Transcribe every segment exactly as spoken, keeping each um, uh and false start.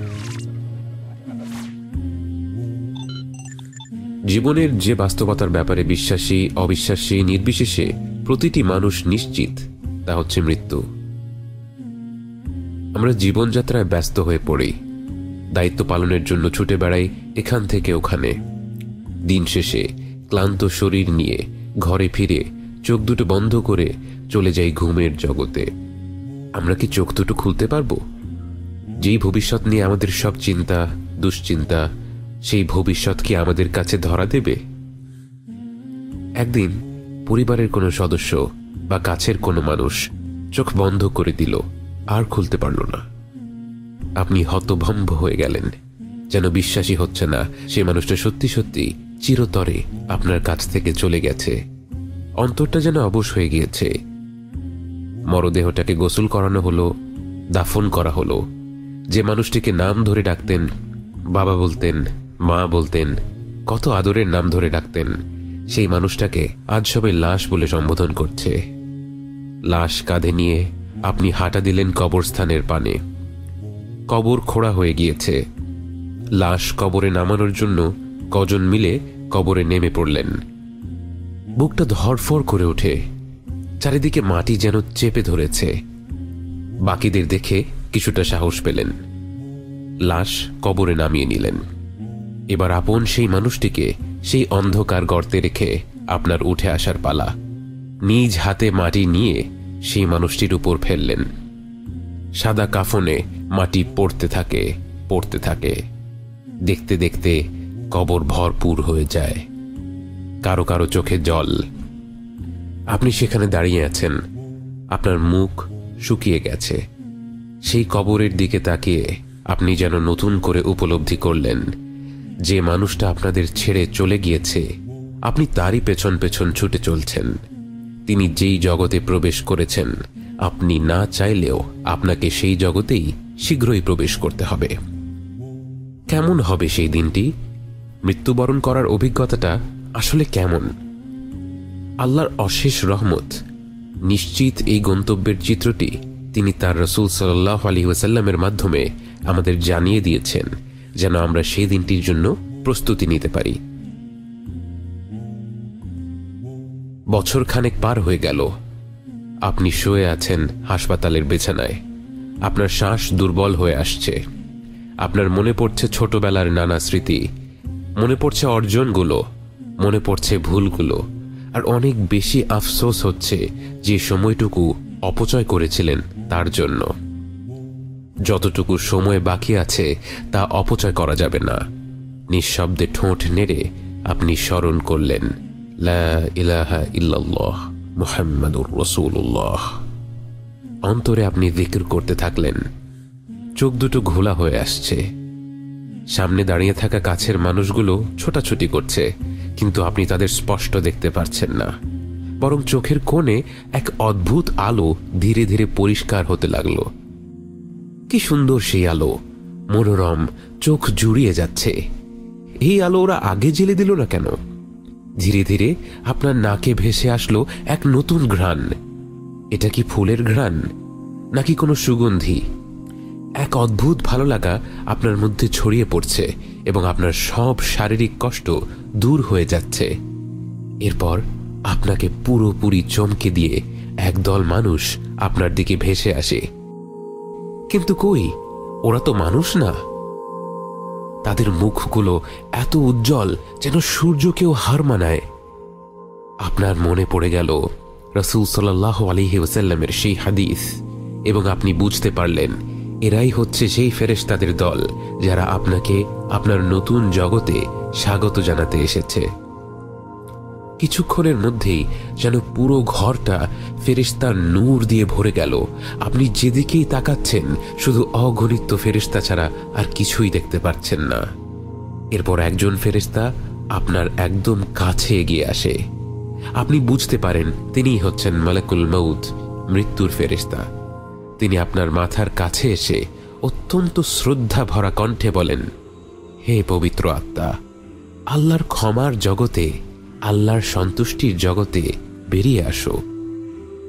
জীবনের যে বাস্তবতার ব্যাপারে বিশ্বাসী অবিশ্বাসী নির্বিশেষে প্রতিটি মানুষ নিশ্চিত, তা হচ্ছে মৃত্যু। আমরা জীবনযাত্রায় ব্যস্ত হয়ে পড়ি, দায়িত্ব পালনের জন্য ছুটে বেড়াই এখান থেকে ওখানে। দিন শেষে ক্লান্ত শরীর নিয়ে ঘরে ফিরে চোখ দুটো বন্ধ করে চলে যাই ঘুমের জগতে। আমরা কি চোখ দুটো খুলতে পারবো? যেই ভবিষ্যৎ নিয়ে আমাদের সব চিন্তা দুশ্চিন্তা, সেই ভবিষ্যৎ কি আমাদের কাছে ধরা দেবে? একদিন পরিবারের কোনো সদস্য বা কাছের কোনো মানুষ চোখ বন্ধ করে দিল, আর খুলতে পারল না। আপনি হতভম্ব হয়ে গেলেন, যেন বিশ্বাসই হচ্ছে না সে মানুষটা সত্যি সত্যি চিরতরে আপনার কাছ থেকে চলে গেছে। অন্তরটা যেন অবশ হয়ে গিয়েছে। মরদেহটাকে গোসল করানো হলো, দাফন করা হলো। যে মানুষটিকে নাম ধরে ডাকতেন, বাবা বলতেন, মা বলতেন, কত আদরের নাম ধরে ডাকতেন, সেই মানুষটাকে আজ সবাই লাশ বলে সম্বোধন করছে। লাশ কাঁধে নিয়ে আপনি হাঁটা দিলেন কবরস্থানের পানে। কবর খোঁড়া হয়ে গিয়েছে। লাশ কবরে নামানোর জন্য কজন মিলে কবরে নেমে পড়লেন। বুকটা ধড়ফড় করে ওঠে, চারিদিকে মাটি যেন চেপে ধরেছে। বাকিদের দেখে কিছুটা সাহস পেলেন, লাশ কবরে নামিয়ে নিলেন। এবার আপন সেই মানুষটিকে সেই অন্ধকার গর্তে রেখে আপনার উঠে আসার পালা। নিজ হাতে মাটি নিয়ে সেই মানুষটির উপর ফেললেন। সাদা কাফনে মাটি পড়তে থাকে পড়তে থাকে। দেখতে দেখতে কবর ভরপুর হয়ে যায়। কারো কারো চোখে জল। আপনি সেখানে দাঁড়িয়ে আছেন, আপনার মুখ শুকিয়ে গেছে। সেই কবরের দিকে তাকিয়ে আপনি যেন নতুন করে উপলব্ধি করলেন, যে মানুষটা আপনাদের ছেড়ে চলে গিয়েছে, আপনি তারই পেছন পেছন ছুটে চলছেন। তিনি যেই জগতে প্রবেশ করেছেন, আপনি না চাইলেও আপনাকে সেই জগতেই শীঘ্রই প্রবেশ করতে হবে। কেমন হবে সেই দিনটি? মৃত্যুবরণ করার অভিজ্ঞতাটা আসলে কেমন? আল্লাহর অশেষ রহমত নিশ্চিত এই গন্তব্যের চিত্রটি তিনি তার রাসূল সাল্লাল্লাহু আলাইহি ওয়াসাল্লামের মাধ্যমে আমাদের জানিয়ে দিয়েছেন, যেন আমরা সেই দিনটির জন্য প্রস্তুতি নিতে পারি। বছর খানেক পার হয়ে গেল। আপনি শুয়ে আছেন হাসপাতালের বিছানায়। আপনার শ্বাস দুর্বল হয়ে আসছে। আপনার মনে পড়ছে ছোটবেলার নানা স্মৃতি, মনে পড়ছে অর্জনগুলো, মনে পড়ছে ভুলগুলো, আর অনেক বেশি আফসোস হচ্ছে যে সময়টুকু অপচয় করেছিলেন তার জন্য। যতটুকু সময় বাকি আছে তা অপচয় করা যাবে না। নিঃশব্দে ঠোঁট নেড়ে আপনি স্মরণ করলেন, লা ইলাহা ইল্লাল্লাহ মুহাম্মাদুর রাসূলুল্লাহ। অন্তরে আপনি জিকির করতে থাকলেন। চোখ দুটো ঘোলা হয়ে আসছে। সামনে দাঁড়িয়ে থাকা কাছের মানুষগুলো ছোটাছুটি করছে, কিন্তু আপনি তাদের স্পষ্ট দেখতে পারছেন না। বরং চোখের কোণে এক অদ্ভুত আলো ধীরে ধীরে পরিষ্কার হতে লাগলো। কি সুন্দর সেই আলো, মনোরম, চোখ জুড়িয়ে যাচ্ছে। এই আলো ওরা আগে জ্বেলে দিল না কেন? ধীরে ধীরে আপনার নাকে ভেসে আসলো এক নতুন ঘ্রাণ। এটা কি ফুলের ঘ্রাণ, নাকি কোনো সুগন্ধি? এক অদ্ভুত ভালো লাগা আপনার মধ্যে ছড়িয়ে পড়ছে এবং আপনার সব শারীরিক কষ্ট দূর হয়ে যাচ্ছে। এরপর আপনাকে পুরোপুরি চমকে দিয়ে একদল মানুষ আপনার দিকে ভেসে আসে। কিন্তু কই, ওরা তো মানুষ না। তাদের মুখগুলো এত উজ্জ্বল যেন সূর্যকেও হার মানায়। আপনার মনে পড়ে গেল রাসূল সাল্লাল্লাহু আলাইহি ওয়াসাল্লামের সেই হাদিস, এবং আপনি বুঝতে পারলেন এরাই হচ্ছে সেই ফেরেশতাদের দল যারা আপনাকে আপনার নতুন জগতে স্বাগত জানাতে এসেছে। কিছুক্ষণের মধ্যেই যেন পুরো ঘরটা ফেরেশতার নূর দিয়ে ভরে গেল। আপনি যেদিকেই তাকাচ্ছেন শুধু অগণিত ফেরেশতা ছাড়া আর কিছুই দেখতে পাচ্ছেন না। এরপর একজন ফেরেশতা আপনার একদম কাছে এগিয়ে আসে। আপনি বুঝতে পারেন তিনিই হচ্ছেন মালাকুল মউত, মৃত্যুর ফেরেশতা। তিনি আপনার মাথার কাছে এসে অত্যন্ত শ্রদ্ধা ভরা কণ্ঠে বলেন, হে পবিত্র আত্মা, আল্লাহর ক্ষমার জগতে, আল্লাহর সন্তুষ্টির জগতে বেরিয়ে আসো।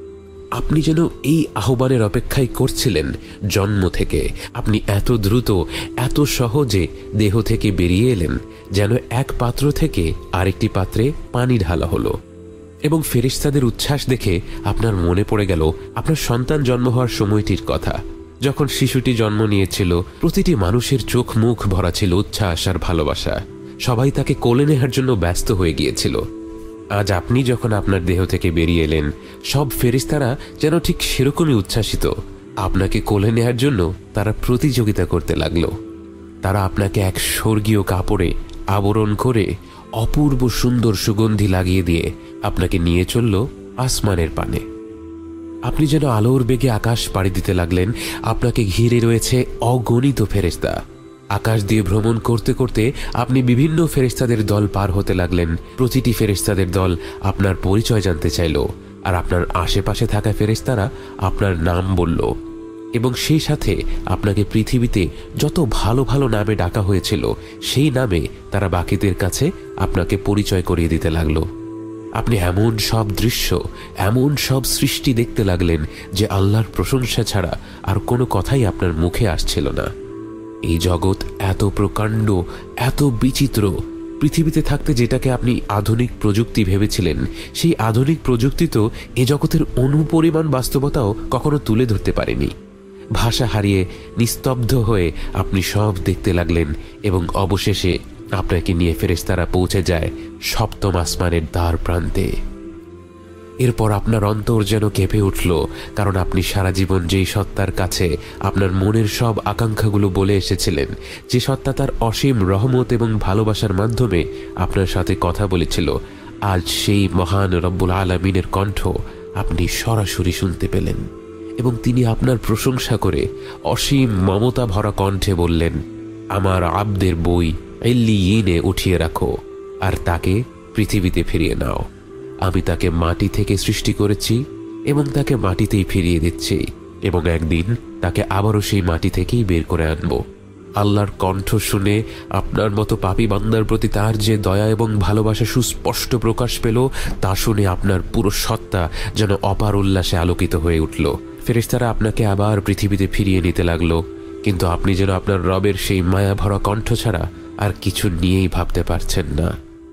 আপনি যেন এই আহ্বানের অপেক্ষাই করছিলেন জন্ম থেকে। আপনি এত দ্রুত, এত সহজে দেহ থেকে বেরিয়ে এলেন যেন এক পাত্র থেকে আরেকটি পাত্রে পানি ঢালা হলো। এবং ফেরেশতাদের উচ্ছ্বাস দেখে আপনার মনে পড়ে গেল আপনার সন্তান জন্ম হওয়ার সময়টির কথা। যখন শিশুটি জন্ম নিয়েছিল, প্রতিটি মানুষের চোখ মুখ ভরা ছিল উচ্ছ্বাস আর ভালোবাসা। সবাই তাকে কোলে নেওয়ার জন্য ব্যস্ত হয়ে গিয়েছিল। আজ আপনি যখন আপনার দেহ থেকে বেরিয়ে এলেন, সব ফেরেশতারা যেন ঠিক সেরকমই উচ্ছ্বাসিত। আপনাকে কোলে নেওয়ার জন্য তারা প্রতিযোগিতা করতে লাগলো। তারা আপনাকে এক স্বর্গীয় কাপড়ে আবরণ করে অপূর্ব সুন্দর সুগন্ধি লাগিয়ে দিয়ে আপনাকে নিয়ে চলল আসমানের পানে। আপনি যেন আলোর বেগে আকাশ পাড়ি দিতে লাগলেন। আপনাকে ঘিরে রয়েছে অগণিত ফেরেশতা। আকাশ দিয়ে ভ্রমণ করতে করতে আপনি বিভিন্ন ফেরেশতাদের দল পার হতে লাগলেন। প্রতিটি ফেরেশতাদের দল আপনার পরিচয় জানতে চাইল, আর আপনার আশেপাশে থাকা ফেরেশতারা আপনার নাম বলল, এবং সেই সাথে আপনাকে পৃথিবীতে যত ভালো ভালো নামে ডাকা হয়েছিল সেই নামে তারা বাকিদের কাছে আপনাকে পরিচয় করিয়ে দিতে লাগলো। আপনি এমন সব দৃশ্য, এমন সব সৃষ্টি দেখতে লাগলেন যে আল্লাহর প্রশংসা ছাড়া আর কোনো কথাই আপনার মুখে আসছিল না। এই জগৎ এত প্রকাণ্ড, এত বিচিত্র। পৃথিবীতে থাকতে যেটাকে আপনি আধুনিক প্রযুক্তি ভেবেছিলেন, সেই আধুনিক প্রযুক্তি তো এ জগতের অনুপরিমাণ বাস্তবতাও কখনো তুলে ধরতে পারেনি। ভাষা হারিয়ে নিস্তব্ধ হয়ে আপনি সব দেখতে লাগলেন, এবং অবশেষে আপনাকে নিয়ে ফেরেশতারা পৌঁছে যায় সপ্তম আসমানের দ্বার প্রান্তে। এরপর আপনার অন্তর যেন কেঁপে উঠল, কারণ আপনি সারা জীবন যেই সত্তার কাছে আপনার মনের সব আকাঙ্ক্ষাগুলো বলে এসেছিলেন, যে সত্তা তার অসীম রহমত এবং ভালোবাসার মাধ্যমে আপনার সাথে কথা বলেছিল, আজ সেই মহান রব্বুল আলামিনের কণ্ঠ আপনি সরাসরি শুনতে পেলেন। এবং তিনি আপনার প্রশংসা করে অসীম মমতা ভরা কণ্ঠে বললেন, আমার আব্দের বই ইল্লিয়িনে উঠিয়ে রাখো, আর তাকে পৃথিবীতে ফিরিয়ে নাও। আমি তাকে মাটি থেকে সৃষ্টি করেছি এবং তাকে মাটিতেই ফিরিয়ে দিচ্ছি, এবং একদিন তাকে আবারও সেই মাটি থেকেই বের করে আনব। আল্লাহর কণ্ঠ শুনে আপনার মতো পাপী বান্দার প্রতি তার যে দয়া এবং ভালোবাসা সুস্পষ্ট প্রকাশ পেল, তা শুনে আপনার পুরো সত্তা যেন অপার উল্লাসে আলোকিত হয়ে উঠল। ফেরেশতারা আপনাকে আবার পৃথিবীতে ফিরিয়ে নিতে লাগলো, কিন্তু আপনি যেন আপনার রবের সেই মায়া ভরা কণ্ঠ ছাড়া আর কিছু নিয়েই ভাবতে পারছেন না।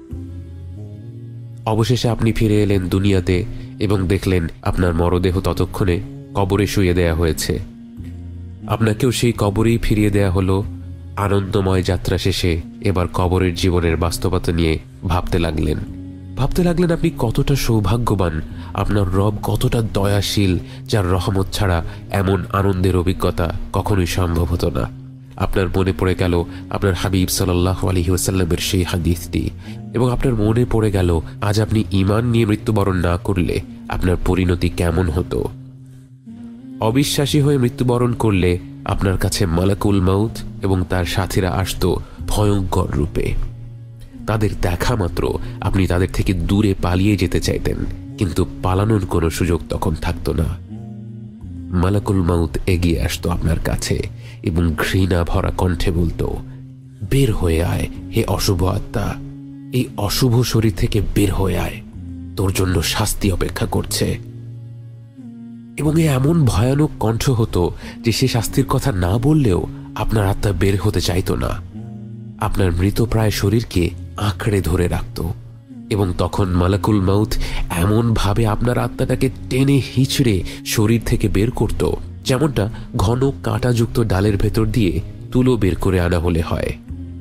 অবশেষে আপনি ফিরে এলেন দুনিয়াতে এবং দেখলেন আপনার মরদেহ ততক্ষণে কবরে শুয়ে দেয়া হয়েছে। আপনাকেও সেই কবরেই ফিরিয়ে দেয়া হলো। আনন্দময় যাত্রা শেষে এবার কবরের জীবনের বাস্তবতা নিয়ে ভাবতে লাগলেন। ভাবতে লাগলেন আপনি কতটা সৌভাগ্যবান, আপনার রব কতটা দয়াশীল, যার রহমত ছাড়া এমন আনন্দের অভিজ্ঞতা কখনোই সম্ভব হতো না। আপনার মনে পড়ে গেল আপনার হাবিব সাল্লাল্লাহু আলাইহি ওয়াসাল্লামের সেই হাদিসটি, এবং আপনার মনে পড়ে গেল আজ আপনি ঈমান নিয়ে মৃত্যুবরণ না করলে আপনার পরিণতি কেমন হতো। অবিশ্বাসী হয়ে মৃত্যুবরণ করলে আপনার কাছে মালাকুল মাউত এবং তার সাথীরা আসত ভয়ঙ্কর রূপে। তাদের দেখা মাত্র আপনি তাদের থেকে দূরে পালিয়ে যেতে চাইতেন, কিন্তু পালানোর কোনো সুযোগ তখন থাকতো না। মালাকুল মাউত এগিয়ে আসতো আপনার কাছে এবং ঘৃণা ভরা কণ্ঠে বলতো, বের হয়ে আয় হে অশুভ আত্মা, এই অশুভ শরীর থেকে বের হয়ে আয়, তোর জন্য শাস্তি অপেক্ষা করছে। এবং এ এমন ভয়ানক কণ্ঠ হতো যে সে শাস্তির কথা না বললেও আপনার আত্মা বের হতে চাইতো না। আপনার মৃতপ্রায় শরীরকে আঁকড়ে ধরে রাখত, এবং তখন মালাকুল মাউত এমন ভাবে আপনার আত্মাটাকে টেনে হিঁচড়ে শরীর থেকে বের করত, যেমনটা ঘন কাঁটাযুক্ত ডালের ভেতর দিয়ে তুলো বের করে আনা হলে হয়।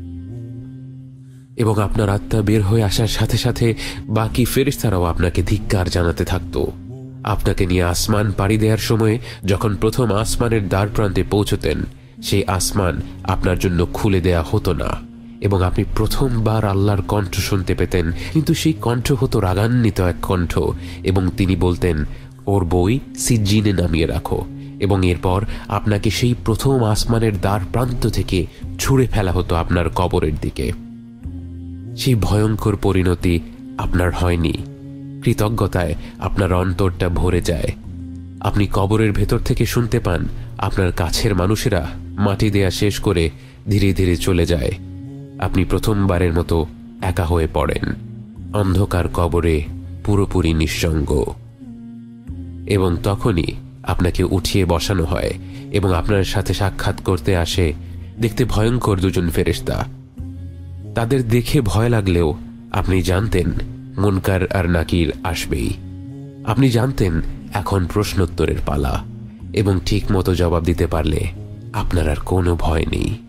এবং আপনার আত্মা বের হয়ে আসার সাথে সাথে বাকি ফেরেশতারাও আপনাকে ধিক্কার জানাতে থাকত। আপনাকে নিয়ে আসমান পাড়ি দেওয়ার সময় যখন প্রথম আসমানের দ্বার প্রান্তে পৌঁছতেন, সেই আসমান আপনার জন্য খুলে দেয়া হতো না, এবং আপনি প্রথমবার আল্লাহর কণ্ঠ শুনতে পেতেন, কিন্তু সেই কণ্ঠ হতো রাগান্বিত এক কণ্ঠ, এবং তিনি বলতেন, ওর বই সিজ্জিনে নামিয়ে রাখো। এবং এরপর আপনাকে সেই প্রথম আসমানের দ্বার প্রান্ত থেকে ছুঁড়ে ফেলা হতো আপনার কবরের দিকে। সেই ভয়ঙ্কর পরিণতি আপনার হয়নি। কৃতজ্ঞতায় আপনার অন্তরটা ভরে যায়। আপনি কবরের ভেতর থেকে শুনতে পান আপনার কাছের মানুষেরা মাটি দেয়া শেষ করে ধীরে ধীরে চলে যায়। আপনি প্রথমবারের মতো একা হয়ে পড়েন, অন্ধকার কবরে পুরোপুরি নিঃসঙ্গ। এবং তখনই আপনাকে উঠিয়ে বসানো হয় এবং আপনার সাথে সাক্ষাৎ করতে আসে দেখতে ভয়ঙ্কর দুজন ফেরেশতা। তাদের দেখে ভয় লাগলেও আপনি জানতেন মুনকার আর নাকির আসবেই। আপনি জানতেন এখন প্রশ্নোত্তরের পালা, এবং ঠিক মতো জবাব দিতে পারলে আপনার আর কোনো ভয় নেই।